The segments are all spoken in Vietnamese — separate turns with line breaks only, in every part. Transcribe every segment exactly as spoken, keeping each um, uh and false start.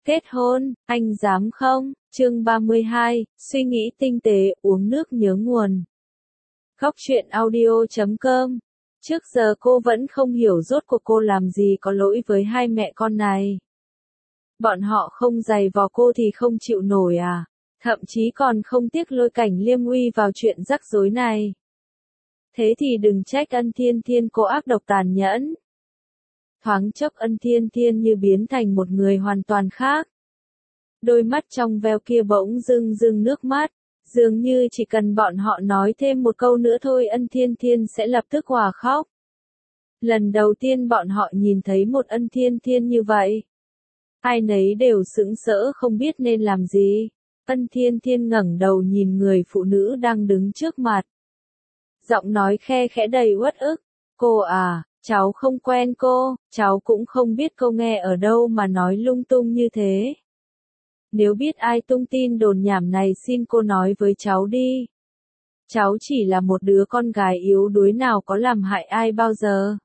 Kết hôn, anh dám không? Chương ba mươi hai, suy nghĩ tinh tế, uống nước nhớ nguồn. Góc truyện audio chấm com. Trước giờ cô vẫn không hiểu rốt cuộc cô làm gì có lỗi với hai mẹ con này. Bọn họ không giày vò cô thì không chịu nổi à? Thậm chí còn không tiếc lôi Cảnh Liêm Uy vào chuyện rắc rối này. Thế thì đừng trách Ân Thiên Thiên cô ác độc tàn nhẫn. Thoáng chốc Ân Thiên Thiên như biến thành một người hoàn toàn khác. Đôi mắt trong veo kia bỗng rưng rưng nước mắt, dường như chỉ cần bọn họ nói thêm một câu nữa thôi Ân Thiên Thiên sẽ lập tức òa khóc. Lần đầu tiên bọn họ nhìn thấy một Ân Thiên Thiên như vậy. Ai nấy đều sững sỡ không biết nên làm gì. Ân Thiên Thiên ngẩng đầu nhìn người phụ nữ đang đứng trước mặt. Giọng nói khe khẽ đầy uất ức. Cô à, cháu không quen cô, cháu cũng không biết cô nghe ở đâu mà nói lung tung như thế. Nếu biết ai tung tin đồn nhảm này xin cô nói với cháu đi. Cháu chỉ là một đứa con gái yếu đuối nào có làm hại ai bao giờ.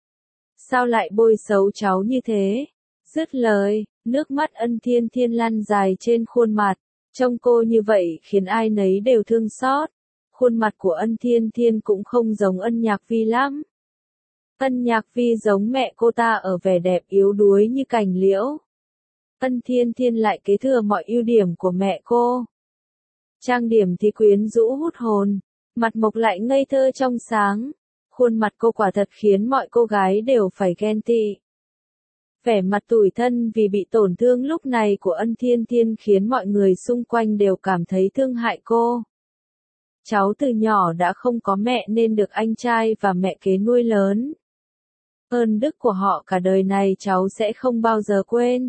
Sao lại bôi xấu cháu như thế? Dứt lời, nước mắt Ân Thiên Thiên lăn dài trên khuôn mặt. Trông cô như vậy khiến ai nấy đều thương xót. Khuôn mặt của Ân Thiên Thiên cũng không giống Ân Nhạc Vi lắm. Ân Nhạc Vi giống mẹ cô ta ở vẻ đẹp yếu đuối như cành liễu. Ân Thiên Thiên lại kế thừa mọi ưu điểm của mẹ cô. Trang điểm thì quyến rũ hút hồn, mặt mộc lại ngây thơ trong sáng. Khuôn mặt cô quả thật khiến mọi cô gái đều phải ghen tị. Vẻ mặt tủi thân vì bị tổn thương lúc này của Ân Thiên Thiên khiến mọi người xung quanh đều cảm thấy thương hại cô. Cháu từ nhỏ đã không có mẹ nên được anh trai và mẹ kế nuôi lớn. Ơn đức của họ cả đời này cháu sẽ không bao giờ quên.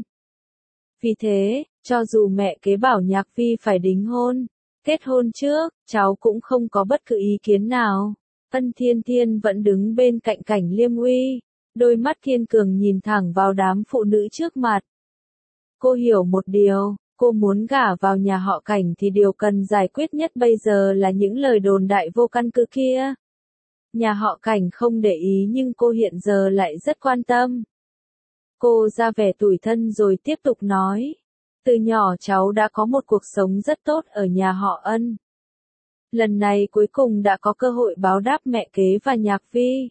Vì thế, cho dù mẹ kế bảo Nhạc Vi phải đính hôn, kết hôn trước, cháu cũng không có bất cứ ý kiến nào. Ân Thiên Thiên vẫn đứng bên cạnh Cảnh Liêm Uy, đôi mắt kiên cường nhìn thẳng vào đám phụ nữ trước mặt. Cô hiểu một điều, cô muốn gả vào nhà họ Cảnh thì điều cần giải quyết nhất bây giờ là những lời đồn đại vô căn cứ kia. Nhà họ Cảnh không để ý nhưng cô hiện giờ lại rất quan tâm. Cô ra vẻ tủi thân rồi tiếp tục nói. Từ nhỏ cháu đã có một cuộc sống rất tốt ở nhà họ Ân. Lần này cuối cùng đã có cơ hội báo đáp mẹ kế và Nhạc Vi.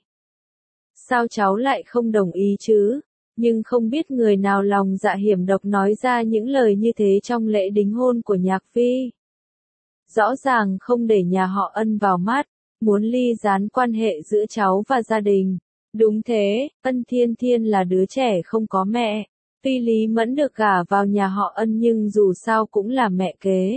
Sao cháu lại không đồng ý chứ? Nhưng không biết người nào lòng dạ hiểm độc nói ra những lời như thế trong lễ đính hôn của Nhạc Vi. Rõ ràng không để nhà họ Ân vào mắt, muốn ly gián quan hệ giữa cháu và gia đình. Đúng thế, Ân Thiên Thiên là đứa trẻ không có mẹ. Tuy Lý Mẫn được gả vào nhà họ Ân nhưng dù sao cũng là mẹ kế.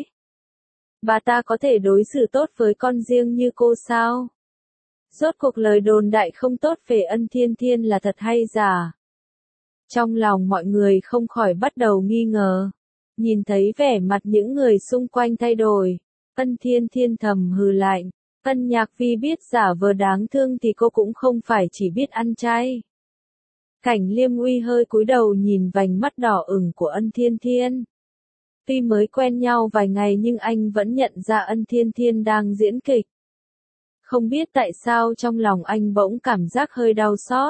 Bà ta có thể đối xử tốt với con riêng như cô sao? Rốt cuộc lời đồn đại không tốt về Ân Thiên Thiên là thật hay giả? Trong lòng mọi người không khỏi bắt đầu nghi ngờ. Nhìn thấy vẻ mặt những người xung quanh thay đổi, Ân Thiên Thiên thầm hừ lạnh. Ân Nhạc Vi biết giả vờ đáng thương thì cô cũng không phải chỉ biết ăn chay. Cảnh Liêm Uy hơi cúi đầu nhìn vành mắt đỏ ửng của Ân Thiên Thiên. Tuy mới quen nhau vài ngày nhưng anh vẫn nhận ra Ân Thiên Thiên đang diễn kịch. Không biết tại sao trong lòng anh bỗng cảm giác hơi đau xót.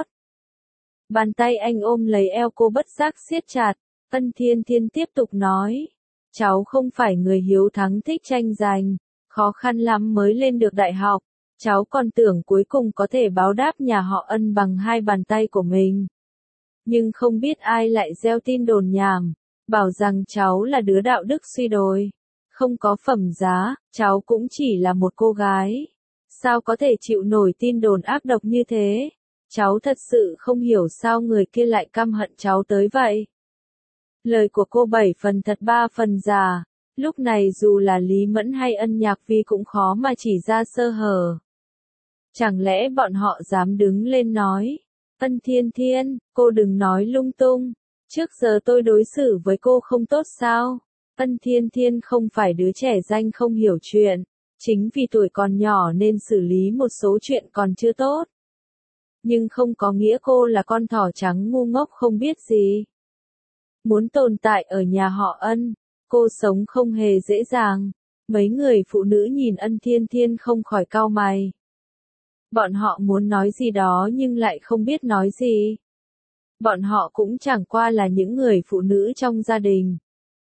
Bàn tay anh ôm lấy eo cô bất giác siết chặt. Ân Thiên Thiên tiếp tục nói. Cháu không phải người hiếu thắng thích tranh giành. Khó khăn lắm mới lên được đại học. Cháu còn tưởng cuối cùng có thể báo đáp nhà họ Ân bằng hai bàn tay của mình. Nhưng không biết ai lại gieo tin đồn nhảm. Bảo rằng cháu là đứa đạo đức suy đồi. Không có phẩm giá, cháu cũng chỉ là một cô gái. Sao có thể chịu nổi tin đồn ác độc như thế? Cháu thật sự không hiểu sao người kia lại căm hận cháu tới vậy. Lời của cô bảy phần thật ba phần giả. Lúc này dù là Lý Mẫn hay Ân Nhạc Vi cũng khó mà chỉ ra sơ hở. Chẳng lẽ bọn họ dám đứng lên nói. Ân Thiên Thiên, cô đừng nói lung tung. Trước giờ tôi đối xử với cô không tốt sao? Ân Thiên Thiên không phải đứa trẻ danh không hiểu chuyện. Chính vì tuổi còn nhỏ nên xử lý một số chuyện còn chưa tốt. Nhưng không có nghĩa cô là con thỏ trắng ngu ngốc không biết gì. Muốn tồn tại ở nhà họ Ân, cô sống không hề dễ dàng. Mấy người phụ nữ nhìn Ân Thiên Thiên không khỏi cau mày. Bọn họ muốn nói gì đó nhưng lại không biết nói gì. bọn họ cũng chẳng qua là những người phụ nữ trong gia đình.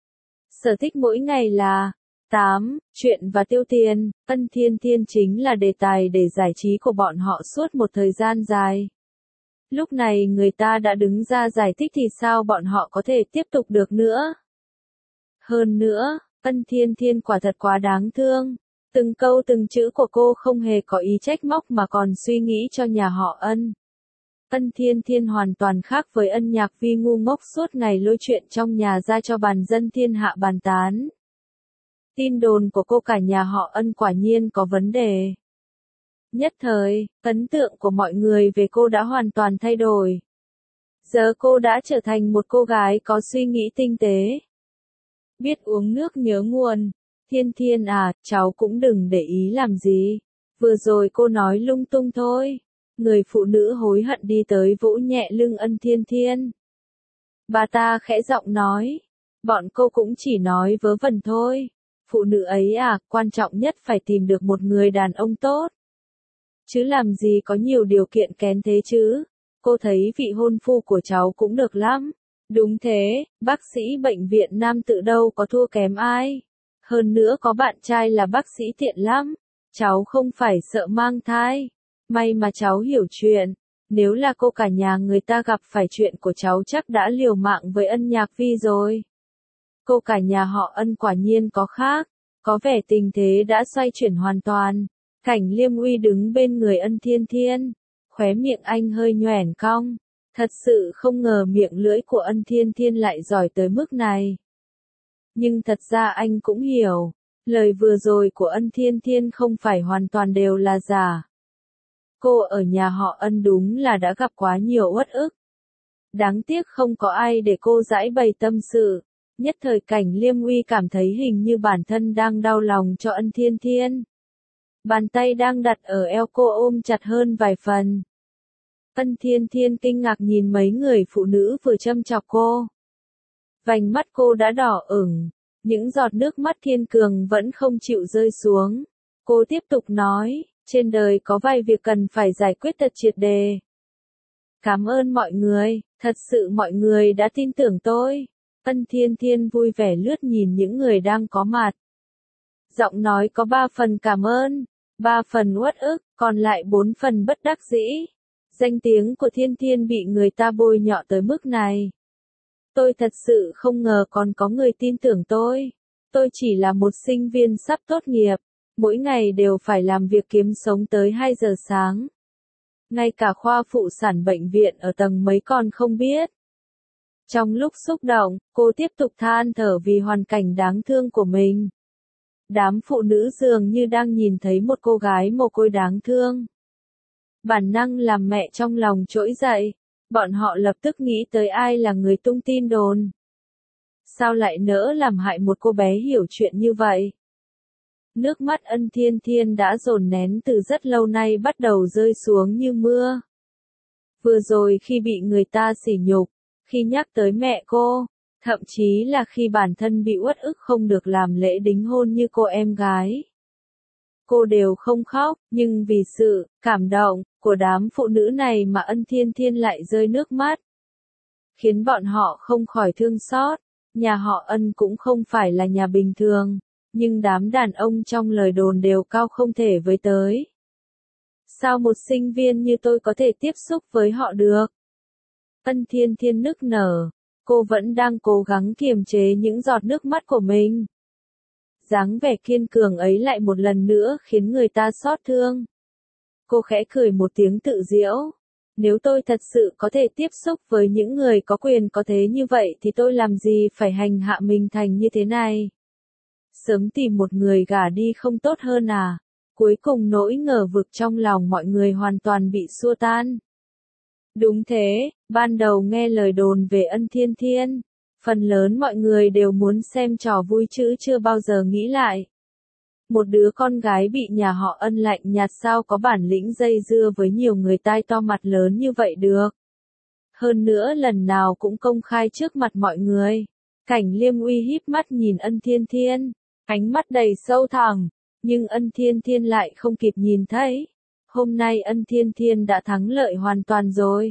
Sở thích mỗi ngày là tám, chuyện và tiêu tiền, Ân Thiên Thiên chính là đề tài để giải trí của bọn họ suốt một thời gian dài. Lúc này người ta đã đứng ra giải thích thì sao bọn họ có thể tiếp tục được nữa. Hơn nữa, Ân Thiên Thiên quả thật quá đáng thương. Từng câu từng chữ của cô không hề có ý trách móc mà còn suy nghĩ cho nhà họ Ân. Ân Thiên Thiên hoàn toàn khác với Ân Nhạc Vi ngu ngốc suốt ngày lôi chuyện trong nhà ra cho bàn dân thiên hạ bàn tán. Tin đồn của cô cả nhà họ Ân quả nhiên có vấn đề. Nhất thời, ấn tượng của mọi người về cô đã hoàn toàn thay đổi. Giờ cô đã trở thành một cô gái có suy nghĩ tinh tế. Biết uống nước nhớ nguồn. Thiên Thiên à, cháu cũng đừng để ý làm gì. Vừa rồi cô nói lung tung thôi. Người phụ nữ hối hận đi tới vỗ nhẹ lưng Ân Thiên Thiên. Bà ta khẽ giọng nói. Bọn cô cũng chỉ nói vớ vẩn thôi. Phụ nữ ấy à, quan trọng nhất phải tìm được một người đàn ông tốt. Chứ làm gì có nhiều điều kiện kén thế chứ. Cô thấy vị hôn phu của cháu cũng được lắm. Đúng thế, bác sĩ bệnh viện nam tự đâu có thua kém ai. Hơn nữa có bạn trai là bác sĩ tiện lắm. Cháu không phải sợ mang thai. May mà cháu hiểu chuyện. Nếu là cô cả nhà người ta gặp phải chuyện của cháu chắc đã liều mạng với Ân Nhạc Vi rồi. Cô cả nhà họ Ân quả nhiên có khác. Có vẻ tình thế đã xoay chuyển hoàn toàn. Cảnh Liêm Uy đứng bên người Ân Thiên Thiên. Khóe miệng anh hơi nhoẻn cong. Thật sự không ngờ miệng lưỡi của Ân Thiên Thiên lại giỏi tới mức này. Nhưng thật ra anh cũng hiểu. Lời vừa rồi của Ân Thiên Thiên không phải hoàn toàn đều là giả. Cô ở nhà họ Ân đúng là đã gặp quá nhiều uất ức. Đáng tiếc không có ai để cô giải bày tâm sự. Nhất thời Cảnh Liêm Uy cảm thấy hình như bản thân đang đau lòng cho Ân Thiên Thiên. Bàn tay đang đặt ở eo cô ôm chặt hơn vài phần. Ân Thiên Thiên kinh ngạc nhìn mấy người phụ nữ vừa châm chọc cô. Vành mắt cô đã đỏ ửng, những giọt nước mắt kiên cường vẫn không chịu rơi xuống. Cô tiếp tục nói, trên đời có vài việc cần phải giải quyết thật triệt đề. Cảm ơn mọi người, thật sự mọi người đã tin tưởng tôi. Ân Thiên Thiên vui vẻ lướt nhìn những người đang có mặt. Giọng nói có ba phần cảm ơn, ba phần uất ức, còn lại bốn phần bất đắc dĩ. Danh tiếng của Thiên Thiên bị người ta bôi nhọ tới mức này. Tôi thật sự không ngờ còn có người tin tưởng tôi. Tôi chỉ là một sinh viên sắp tốt nghiệp, mỗi ngày đều phải làm việc kiếm sống tới hai giờ sáng. Ngay cả khoa phụ sản bệnh viện ở tầng mấy còn không biết. Trong lúc xúc động, cô tiếp tục than thở vì hoàn cảnh đáng thương của mình. Đám phụ nữ dường như đang nhìn thấy một cô gái mồ côi đáng thương. Bản năng làm mẹ trong lòng trỗi dậy, bọn họ lập tức nghĩ tới ai là người tung tin đồn. Sao lại nỡ làm hại một cô bé hiểu chuyện như vậy? Nước mắt Ân Thiên Thiên đã dồn nén từ rất lâu nay bắt đầu rơi xuống như mưa. Vừa rồi khi bị người ta sỉ nhục, khi nhắc tới mẹ cô, thậm chí là khi bản thân bị uất ức không được làm lễ đính hôn như cô em gái. Cô đều không khóc, nhưng vì sự cảm động của đám phụ nữ này mà Ân Thiên Thiên lại rơi nước mắt. Khiến bọn họ không khỏi thương xót. Nhà họ Ân cũng không phải là nhà bình thường, nhưng đám đàn ông trong lời đồn đều cao không thể với tới. Sao một sinh viên như tôi có thể tiếp xúc với họ được? Ân Thiên Thiên nức nở, cô vẫn đang cố gắng kiềm chế những giọt nước mắt của mình. Dáng vẻ kiên cường ấy lại một lần nữa khiến người ta xót thương. Cô khẽ cười một tiếng tự giễu. Nếu tôi thật sự có thể tiếp xúc với những người có quyền có thế như vậy thì tôi làm gì phải hành hạ mình thành như thế này? Sớm tìm một người gả đi không tốt hơn à? Cuối cùng nỗi ngờ vực trong lòng mọi người hoàn toàn bị xua tan. Đúng thế, ban đầu nghe lời đồn về Ân Thiên Thiên, phần lớn mọi người đều muốn xem trò vui chứ chưa bao giờ nghĩ lại. Một đứa con gái bị nhà họ Ân lạnh nhạt sao có bản lĩnh dây dưa với nhiều người tai to mặt lớn như vậy được. Hơn nữa lần nào cũng công khai trước mặt mọi người. Cảnh Liêm Uy híp mắt nhìn Ân Thiên Thiên, ánh mắt đầy sâu thẳm, nhưng Ân Thiên Thiên lại không kịp nhìn thấy. Hôm nay Ân Thiên Thiên đã thắng lợi hoàn toàn rồi.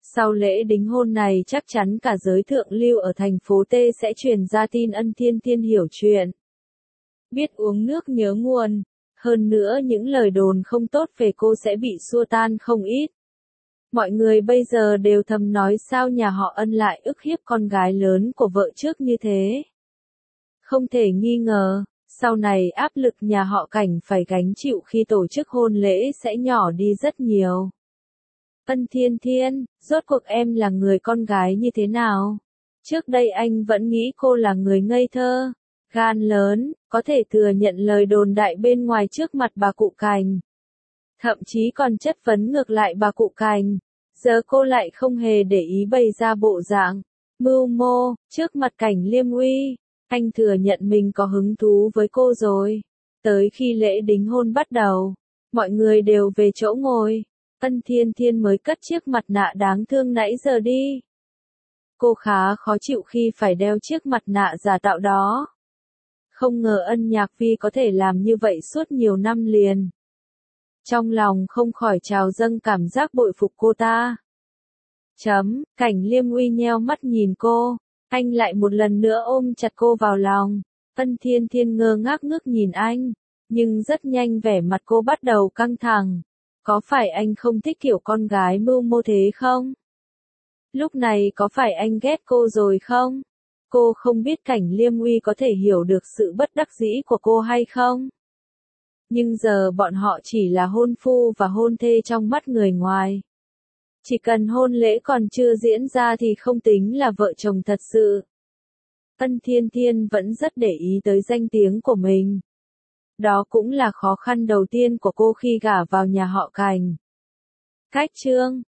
Sau lễ đính hôn này chắc chắn cả giới thượng lưu ở thành phố T sẽ truyền ra tin Ân Thiên Thiên hiểu chuyện. Biết uống nước nhớ nguồn. Hơn nữa những lời đồn không tốt về cô sẽ bị xua tan không ít. Mọi người bây giờ đều thầm nói sao nhà họ Ân lại ức hiếp con gái lớn của vợ trước như thế. Không thể nghi ngờ, sau này áp lực nhà họ Cảnh phải gánh chịu khi tổ chức hôn lễ sẽ nhỏ đi rất nhiều. Ân Thiên Thiên, rốt cuộc em là người con gái như thế nào? Trước đây anh vẫn nghĩ cô là người ngây thơ, gan lớn, có thể thừa nhận lời đồn đại bên ngoài trước mặt bà cụ Cành. Thậm chí còn chất vấn ngược lại bà cụ Cành. Giờ cô lại không hề để ý bày ra bộ dạng mưu mô, trước mặt Cảnh Liêm Uy. Anh thừa nhận mình có hứng thú với cô rồi. Tới khi lễ đính hôn bắt đầu, mọi người đều về chỗ ngồi. Ân Thiên Thiên mới cất chiếc mặt nạ đáng thương nãy giờ đi. Cô khá khó chịu khi phải đeo chiếc mặt nạ giả tạo đó. Không ngờ Ân Nhạc Phi có thể làm như vậy suốt nhiều năm liền. Trong lòng không khỏi trào dâng cảm giác bội phục cô ta. Chấm, Cảnh Liêm Uy nheo mắt nhìn cô. Anh lại một lần nữa ôm chặt cô vào lòng. Ân Thiên Thiên ngơ ngác ngước nhìn anh. Nhưng rất nhanh vẻ mặt cô bắt đầu căng thẳng. Có phải anh không thích kiểu con gái mưu mô thế không? Lúc này có phải anh ghét cô rồi không? Cô không biết Cảnh Liêm Uy có thể hiểu được sự bất đắc dĩ của cô hay không? Nhưng giờ bọn họ chỉ là hôn phu và hôn thê trong mắt người ngoài. Chỉ cần hôn lễ còn chưa diễn ra thì không tính là vợ chồng thật sự. Ân Thiên Thiên vẫn rất để ý tới danh tiếng của mình. Đó cũng là khó khăn đầu tiên của cô khi gả vào nhà họ Cành. Cách chương